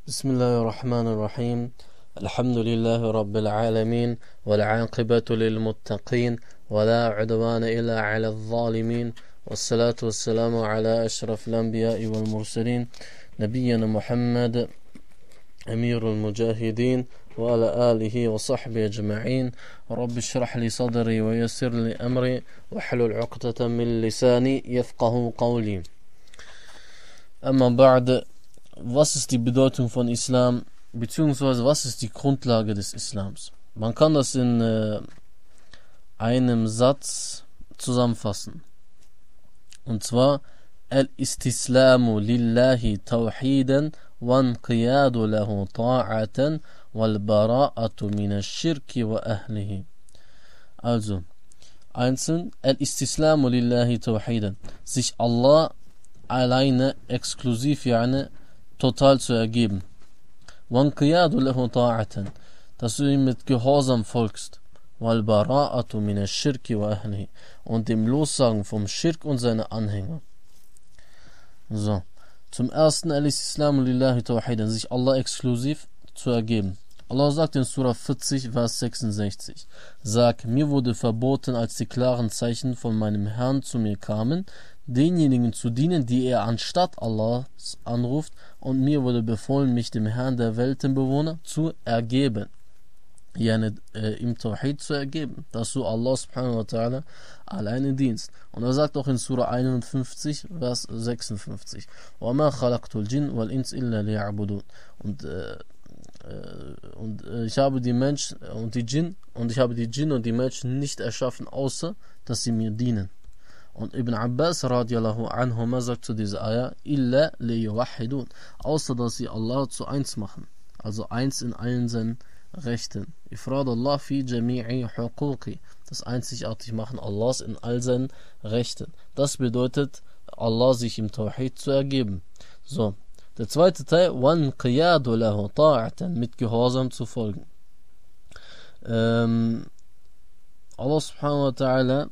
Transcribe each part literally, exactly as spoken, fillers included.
بسم الله الرحمن الرحيم الحمد لله رب العالمين والعاقبة للمتقين ولا عدوان إلا على الظالمين والصلاة والسلام على أشرف الأنبياء والمرسلين نبينا محمد أمير المجاهدين وعلى آله وصحبه أجمعين رب اشرح لي صدري ويسر لي أمري واحلل عقدة من لساني يفقه قولي. أما بعد, was ist die Bedeutung von Islam, beziehungsweise was ist die Grundlage des Islams? Man kann das in äh, einem Satz zusammenfassen. Und zwar: Al-Istislamu lillahi tawhidan wanqiyadu lahu ta'atan wal bara'atu minash shirki wa ahlihi. Also, einzeln, Al-Istislamu lillahi tawhidan, sich Allah alleine, exklusiv, yani total zu ergeben. Wanqiyadu lahu ta'atan, dass du ihm mit Gehorsam folgst. Wal bara'atu minash shirki wa ahlihi, und dem Lossagen vom Schirk und seine Anhänger. So, zum ersten, Al-Islamu lillahi tawhidan, sich Allah exklusiv zu ergeben. Allah sagt in Surah vierzig, Vers sechsundsechzig: Sag, mir wurde verboten, als die klaren Zeichen von meinem Herrn zu mir kamen, denjenigen zu dienen, die er anstatt Allahs anruft, und mir wurde befohlen, mich dem Herrn der Weltenbewohner zu ergeben. Yani, äh, im Tawhid zu ergeben, dass du Allah subhanahu wa ta'ala alleine dienst. Und er sagt auch in Surah einundfünfzig, Vers sechsundfünfzig: وَمَا خَلَقْتُ الْجِنَّ وَالْإِنسَ إِلَّا لِيَعْبُدُونَ. Und äh, und äh, ich habe die Menschen und die Djinn und ich habe die Djinn und die Menschen nicht erschaffen, außer dass sie mir dienen. Und Ibn Abbas radiallahu anhuma sagt zu dieser Ayah: illa liyuwahhidun, außer dass sie Allah zu eins machen, also eins in allen seinen Rechten. Ifrad Allah fi jami'i huquqi, das einzigartig machen Allahs in all seinen Rechten. Das bedeutet, Allah sich im Tawhid zu ergeben. So, der zweite Teil, wanqiyadu lahu ta'atan, mit Gehorsam zu folgen. Ähm, Allah subhanahu wa ta'ala: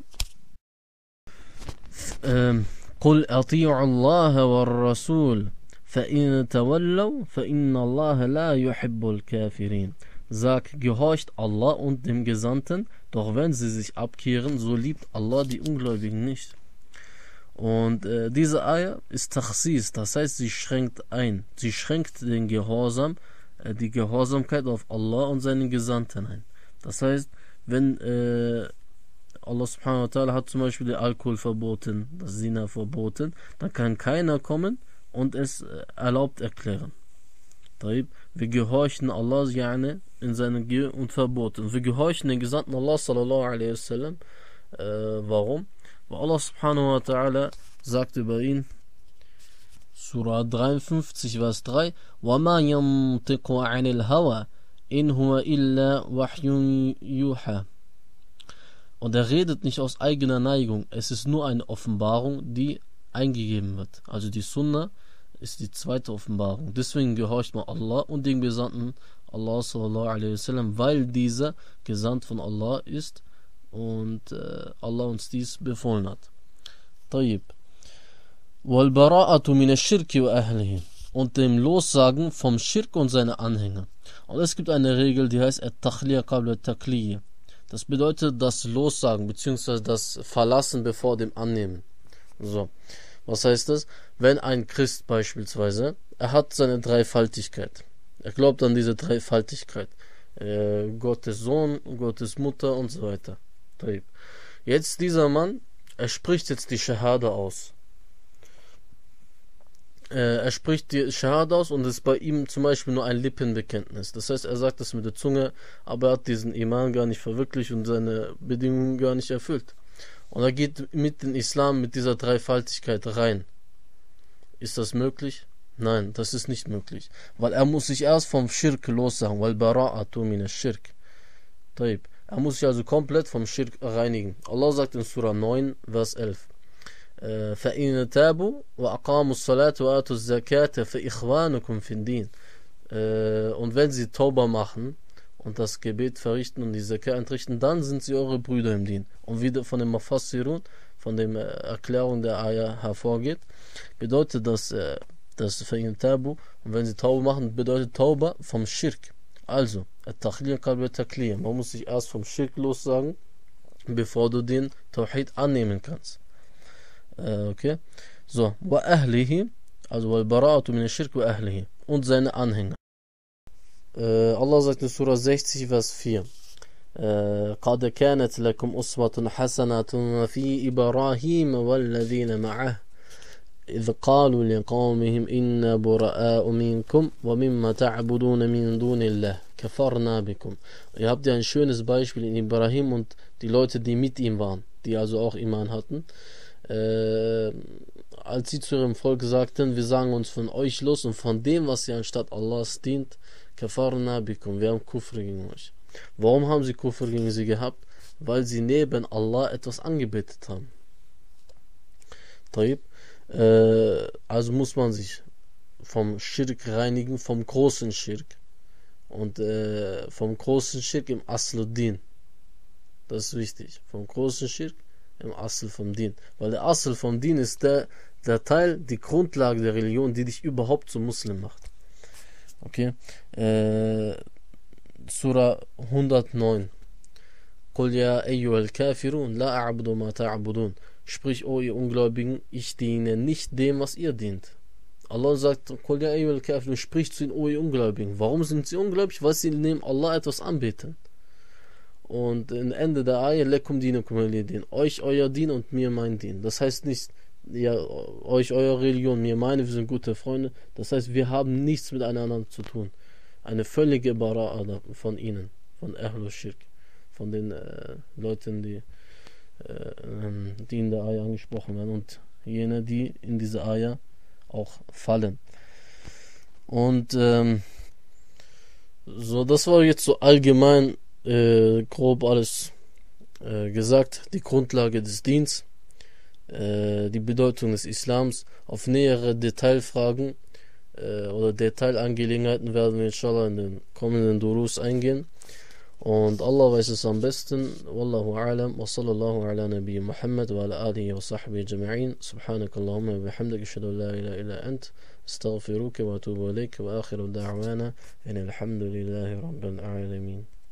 قل أطيعوا الله والرسول فإن تولوا فإن الله لا يحب الكافرين. Sag, gehorcht Allah und dem Gesandten, doch wenn sie sich abkehren, so liebt Allah die Ungläubigen nicht. Und äh, diese Ayah ist Takhsis, das heißt, sie schränkt ein. Sie schränkt den Gehorsam, äh, die Gehorsamkeit auf Allah und seinen Gesandten ein. Das heißt, wenn äh, Allah subhanahu wa ta'ala hat zum Beispiel den Alkohol verboten, das Zina verboten, dann kann keiner kommen und es äh, erlaubt erklären. Wir gehorchen Allah yani in seinen Ge- und Verboten. Und wir gehorchen den Gesandten Allah sallallahu alaihi wasallam. Äh, warum? Weil Allah subhanahu wa ta'ala sagt über ihn, Surah dreiundfünfzig, Vers drei: وَمَا يَنْطِقُ عَنِ الْهَوَى إِنْ هُوَ إِلَّا وَحْيٌ يُوحَى. Und er redet nicht aus eigener Neigung, es ist nur eine Offenbarung, die eingegeben wird. Also die Sunna ist die zweite Offenbarung. Deswegen gehorcht man Allah und dem Gesandten Allah sallallahu alaihi wasallam, weil dieser gesandt von Allah ist und äh, Allah uns dies befohlen hat. Tayyib. Wal bara'atu minash shirki wa ahlihi, und dem Lossagen vom Schirk und seine Anhänger. Und es gibt eine Regel, die heißt at-takhliya qabla at-takliyya. Das bedeutet das Lossagen bzw. das Verlassen bevor dem Annehmen. So. Was heißt das? Wenn ein Christ beispielsweise, er hat seine Dreifaltigkeit. Er glaubt an diese Dreifaltigkeit. Äh, Gottes Sohn, Gottes Mutter und so weiter. Jetzt dieser Mann, er spricht jetzt die Shahada aus. Äh, er spricht die Shahada aus und es ist bei ihm zum Beispiel nur ein Lippenbekenntnis. Das heißt, er sagt das mit der Zunge, aber er hat diesen Iman gar nicht verwirklicht und seine Bedingungen gar nicht erfüllt. Und er geht mit dem Islam, mit dieser Dreifaltigkeit rein. Ist das möglich? Nein, das ist nicht möglich. Weil er muss sich erst vom Schirk lossagen, weil bara'atu minash shirk. Taib. Er muss sich also komplett vom Schirk reinigen. Allah sagt in Surah neun, Vers elf: فَإِنَّ تَابُوا وَأَقَامُوا الصَّلَاةَ وَآتُوا الزَّكَاةَ فَإِخْوَانُكُمْ فِي الدِّينِ. Und wenn sie Tauba machen und das Gebet verrichten und die Zakat entrichten, dann sind sie eure Brüder im Dien. Und wie von dem Mufassirun, von der Erklärung der Ayah hervorgeht, bedeutet das, das ist für ihn Tabu. Und wenn sie Taube machen, bedeutet Tauba vom Schirk. Also, At-Takhliya qalb Takliyah. Man muss sich erst vom Schirk lossagen, bevor du den Tawhid annehmen kannst. Äh, okay? So, wa ahlihi, also wal bara'atu min ash-shirk wa ahlihi, und seine Anhänger. Äh, Allah sagt in Surah sechzig, Vers vier. قد كانت لكم أسوة حسنة في إبراهيم والذين معه إذ قالوا لقومهم إنا براء منكم ومما تعبدون من دون الله كفرنا بكم. Ihr habt ja ein schönes Beispiel in Ibrahim und die Leute, die mit ihm waren, die also auch Iman hatten, äh, als sie zu ihrem Volk sagten, wir sagen uns von euch los und von dem, was ihr anstatt Allahs dient, kafarna bikum, wir haben Kufr gegen euch. Warum haben sie Kufr gegen sie gehabt? Weil sie neben Allah etwas angebetet haben. Taib. Äh, also muss man sich vom Schirk reinigen, vom großen Schirk. Und äh, vom großen Schirk im Asluddin. Das ist wichtig. Vom großen Schirk im Asl vom Din. Weil der Asl vom Din ist der, der Teil, die Grundlage der Religion, die dich überhaupt zum Muslim macht. Okay. Äh, Surah hundertneun. Qul ya ayyuhal kafirun la a'budu ma ta'budun. Sprich, o ihr Ungläubigen, ich diene nicht dem, was ihr dient. Allah sagt, Qul ya ayyuhal kafirun, sprich zu ihnen, o ihr Ungläubigen. Warum sind sie ungläubig? Weil sie neben Allah etwas anbeten. Und am Ende der Ayah, lekum dinukum waliya din. Euch euer Din und mir mein Din. Das heißt nicht, ja, euch eure Religion, mir meine, wir sind gute Freunde. Das heißt, wir haben nichts miteinander zu tun. Eine völlige Bara'a von ihnen, von Ahlul Shirk, von den äh, Leuten, die, äh, die in der Ayah angesprochen werden und jene, die in diese Ayah auch fallen. Und ähm, so, das war jetzt so allgemein äh, grob alles äh, gesagt, die Grundlage des Dienstes, äh, die Bedeutung des Islams. Auf nähere Detailfragen oder Detailangelegenheiten werden wir inshallah in den kommenden Durus eingehen. Und Allah weiß es am besten. Wallahu a'lam wa sallallahu ala nabi Muhammad wa ala alihi wa sahbihi jama'in. Subhanakallahumma wa bihamdika ashhadu an la ilaha illa ant astaghfiruka wa atubu ilayk wa akhiru da'wana alhamdulillahi rabbil alamin.